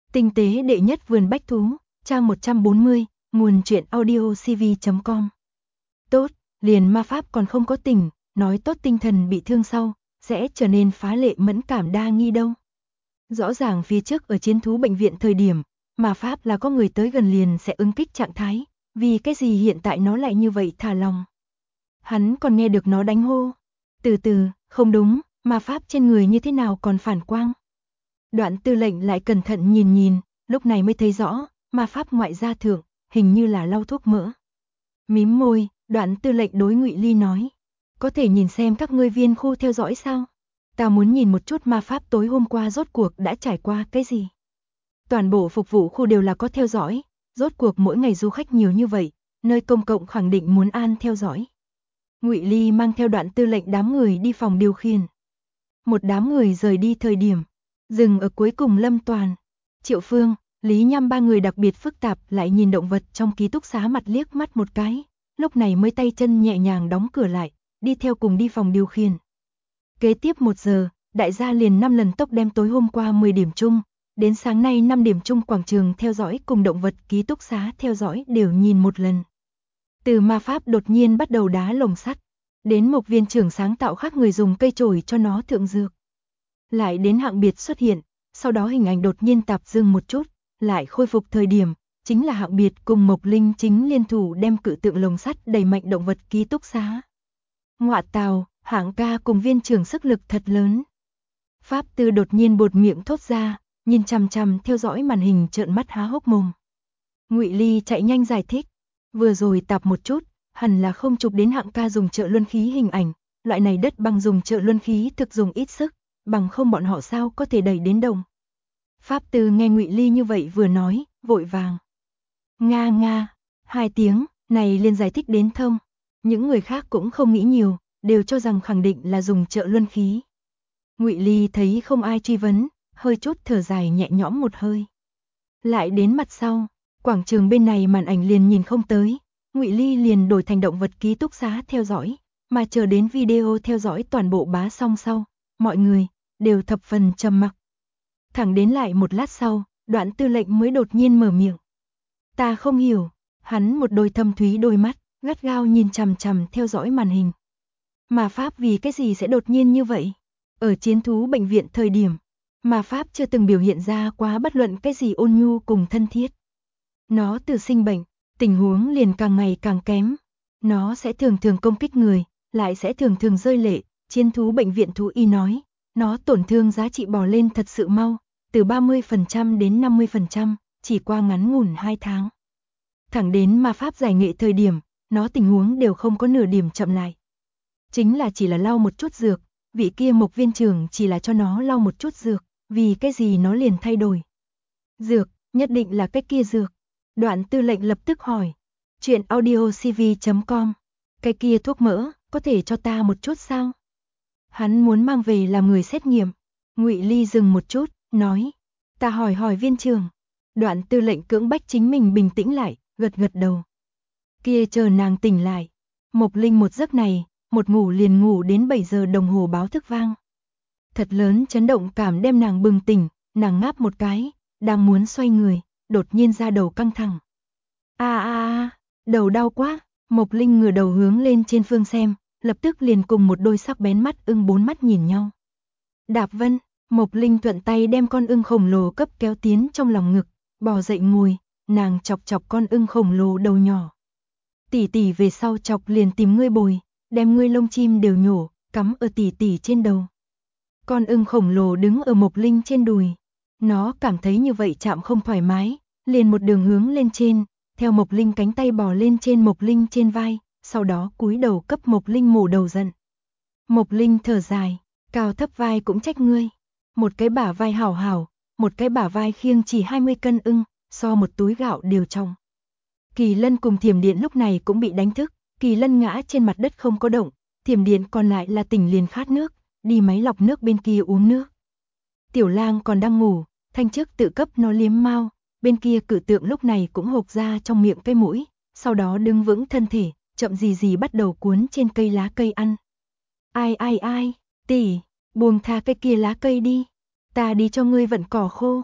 Tinh tế đệ nhất vườn bách thú, trang 140, nguồn truyện audiocv.com. Tốt, liền ma pháp còn không có tỉnh, nói tốt tinh thần bị thương sau, sẽ trở nên phá lệ mẫn cảm đa nghi đâu. Rõ ràng phía trước ở chiến thú bệnh viện thời điểm, ma pháp là có người tới gần liền sẽ ứng kích trạng thái, vì cái gì hiện tại nó lại như vậy thả lòng. Hắn còn nghe được nó đánh hô. Từ từ, không đúng, ma pháp trên người như thế nào còn phản quang. Đoạn Tư lệnh lại cẩn thận nhìn, lúc này mới thấy rõ, ma pháp ngoại gia thượng, hình như là lau thuốc mỡ. Mím môi, Đoạn Tư lệnh đối Ngụy Ly nói, có thể nhìn xem các ngươi viên khu theo dõi sao? Ta muốn nhìn một chút ma pháp tối hôm qua rốt cuộc đã trải qua cái gì. Toàn bộ phục vụ khu đều là có theo dõi, rốt cuộc mỗi ngày du khách nhiều như vậy, nơi công cộng khẳng định muốn an theo dõi. Ngụy Ly mang theo Đoạn Tư lệnh đám người đi phòng điều khiển. Một đám người rời đi thời điểm, dừng ở cuối cùng Lâm Toàn, Triệu Phương, Lý Nham ba người đặc biệt phức tạp lại nhìn động vật trong ký túc xá mặt liếc mắt một cái, lúc này mới tay chân nhẹ nhàng đóng cửa lại, đi theo cùng đi phòng điều khiển. Kế tiếp 1 giờ, đại gia liền 5 lần tốc đem tối hôm qua 10 điểm chung, đến sáng nay 5 điểm chung quảng trường theo dõi cùng động vật ký túc xá theo dõi đều nhìn một lần. Từ ma pháp đột nhiên bắt đầu đá lồng sắt, đến Mộc viên trưởng sáng tạo khác người dùng cây chổi cho nó thượng dược. Lại đến hạng biệt xuất hiện, sau đó hình ảnh đột nhiên tạp dừng một chút, lại khôi phục thời điểm, chính là hạng biệt cùng Mộc Linh chính liên thủ đem cự tượng lồng sắt đẩy mạnh động vật ký túc xá. Ngọa tào, hạng ca cùng viên trưởng sức lực thật lớn. Pháp Tư đột nhiên buột miệng thốt ra, nhìn chằm chằm theo dõi màn hình trợn mắt há hốc mồm. Ngụy Ly chạy nhanh giải thích, vừa rồi tạp một chút, hẳn là không chụp đến hạng ca dùng trợ luân khí hình ảnh, loại này đất bằng dùng trợ luân khí thực dùng ít sức, bằng không bọn họ sao có thể đẩy đến đồng. Pháp Tư nghe Ngụy Ly như vậy vừa nói, vội vàng. Nga nga, 2 tiếng, này liền giải thích đến thông. Những người khác cũng không nghĩ nhiều, đều cho rằng khẳng định là dùng trợ luân khí. Ngụy Ly thấy không ai truy vấn, hơi chút thở dài nhẹ nhõm một hơi. Lại đến mặt sau, quảng trường bên này màn ảnh liền nhìn không tới, Ngụy Ly liền đổi thành động vật ký túc xá theo dõi, mà chờ đến video theo dõi toàn bộ bá xong sau, mọi người đều thập phần trầm mặc. Thẳng đến lại một lát sau, Đoạn Tư lệnh mới đột nhiên mở miệng. Ta không hiểu, hắn một đôi thâm thúy đôi mắt, gắt gao nhìn chằm chằm theo dõi màn hình. Ma pháp vì cái gì sẽ đột nhiên như vậy? Ở chiến thú bệnh viện thời điểm, ma pháp chưa từng biểu hiện ra quá bất luận cái gì ôn nhu cùng thân thiết. Nó từ sinh bệnh, tình huống liền càng ngày càng kém. Nó sẽ thường thường công kích người, lại sẽ thường thường rơi lệ. Chiến thú bệnh viện thú y nói, nó tổn thương giá trị bò lên thật sự mau, từ 30% đến 50%, chỉ qua ngắn ngủn 2 tháng. Thẳng đến ma pháp giải nghệ thời điểm, nó tình huống đều không có nửa điểm chậm lại. Chính là chỉ là lau một chút dược, vị kia Mộc viên trưởng chỉ là cho nó lau một chút dược, vì cái gì nó liền thay đổi. Dược, nhất định là cái kia dược. Đoạn Tư lệnh lập tức hỏi. Chuyện audiocv.com. Cái kia thuốc mỡ, có thể cho ta một chút sao? Hắn muốn mang về làm người xét nghiệm. Ngụy Ly dừng một chút, nói. Ta hỏi viên trưởng. Đoạn Tư lệnh cưỡng bách chính mình bình tĩnh lại, gật gật đầu. Kia chờ nàng tỉnh lại. Mộc Linh một giấc này, một ngủ liền ngủ đến 7 giờ đồng hồ báo thức vang. Thật lớn chấn động cảm đem nàng bừng tỉnh, nàng ngáp một cái, đang muốn xoay người, đột nhiên ra đầu căng thẳng. Đầu đau quá, Mộc Linh ngửa đầu hướng lên trên phương xem, lập tức liền cùng một đôi sắc bén mắt ưng 4 mắt nhìn nhau. Đạp Vân, Mộc Linh thuận tay đem con ưng khổng lồ cấp kéo tiến trong lòng ngực, bò dậy ngồi, nàng chọc chọc con ưng khổng lồ đầu nhỏ. Tỷ tỷ về sau chọc liền tìm ngươi bồi, đem ngươi lông chim đều nhổ, cắm ở tỷ tỷ trên đầu. Con ưng khổng lồ đứng ở Mộc Linh trên đùi, nó cảm thấy như vậy chạm không thoải mái, liền một đường hướng lên trên, theo Mộc Linh cánh tay bò lên trên Mộc Linh trên vai, sau đó cúi đầu cấp Mộc Linh mổ đầu giận. Mộc Linh thở dài, cao thấp vai cũng trách ngươi, một cái bả vai hảo hảo, một cái bả vai khiêng chỉ 20 cân ưng, so một túi gạo đều trọng. Kỳ Lân cùng Thiểm Điện lúc này cũng bị đánh thức, Kỳ Lân ngã trên mặt đất không có động, Thiểm Điện còn lại là tỉnh liền khát nước, đi máy lọc nước bên kia uống nước. Tiểu Lang còn đang ngủ, Thanh trước tự cấp nó liếm mao, bên kia cự tượng lúc này cũng hộc ra trong miệng cái mũi, sau đó đứng vững thân thể, chậm gì bắt đầu cuốn trên cây lá cây ăn. Ai, tỷ, buông tha cái kia lá cây đi, ta đi cho ngươi vận cỏ khô.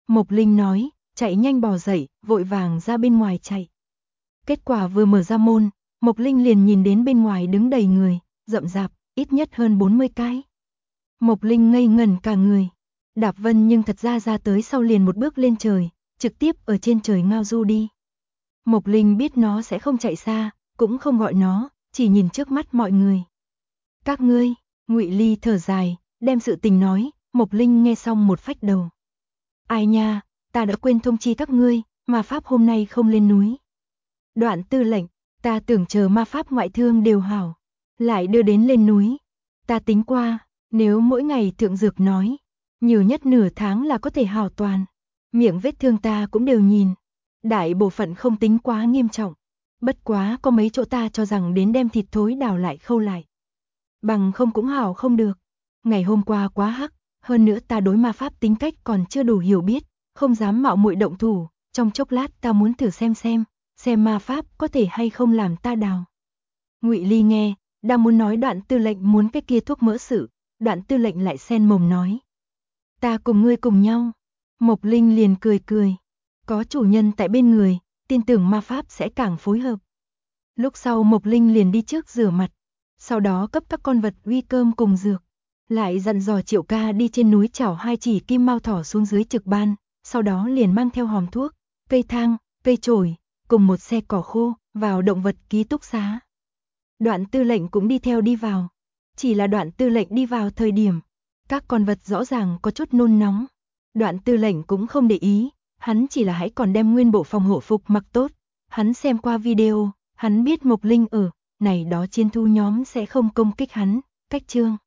Mộc Linh nói, chạy nhanh bò dậy, vội vàng ra bên ngoài chạy. Kết quả vừa mở ra môn, Mộc Linh liền nhìn đến bên ngoài đứng đầy người, rậm rạp, ít nhất hơn 40 cái. Mộc Linh ngây ngẩn cả người. Đạp Vân nhưng thật ra tới sau liền một bước lên trời, trực tiếp ở trên trời ngao du đi. Mộc Linh biết nó sẽ không chạy xa, cũng không gọi nó, chỉ nhìn trước mắt mọi người. Các ngươi, Ngụy Ly thở dài, đem sự tình nói, Mộc Linh nghe xong một phách đầu. Ai nha, ta đã quên thông chi các ngươi, ma pháp hôm nay không lên núi. Đoạn Tư lệnh, ta tưởng chờ ma pháp ngoại thương đều hảo, lại đưa đến lên núi. Ta tính qua, nếu mỗi ngày thượng dược nói, nhiều nhất nửa tháng là có thể hảo toàn. Miệng vết thương ta cũng đều nhìn, đại bộ phận không tính quá nghiêm trọng. Bất quá có mấy chỗ ta cho rằng đến đem thịt thối đào lại khâu lại. Bằng không cũng hảo không được. Ngày hôm qua quá hắc, hơn nữa ta đối ma pháp tính cách còn chưa đủ hiểu biết, không dám mạo muội động thủ, trong chốc lát ta muốn thử xem ma pháp có thể hay không làm ta đào. Ngụy Ly nghe, đang muốn nói Đoạn Tư lệnh muốn cái kia thuốc mỡ sự, Đoạn Tư lệnh lại sen mồm nói. Ta cùng ngươi cùng nhau. Mộc Linh liền cười cười. Có chủ nhân tại bên người, tin tưởng ma pháp sẽ càng phối hợp. Lúc sau Mộc Linh liền đi trước rửa mặt, sau đó cấp các con vật uy cơm cùng dược. Lại dặn dò Triệu Ca đi trên núi chảo 2 chỉ kim mao thỏ xuống dưới trực ban, sau đó liền mang theo hòm thuốc, cây thang, cây chổi, cùng một xe cỏ khô, vào động vật ký túc xá. Đoạn Tư lệnh cũng đi theo đi vào. Chỉ là Đoạn Tư lệnh đi vào thời điểm, các con vật rõ ràng có chút nôn nóng. Đoạn Tư lệnh cũng không để ý, hắn chỉ là hãy còn đem nguyên bộ phòng hộ phục mặc tốt. Hắn xem qua video, hắn biết Mộc Linh ở, này đó chiến thu nhóm sẽ không công kích hắn, cách chương.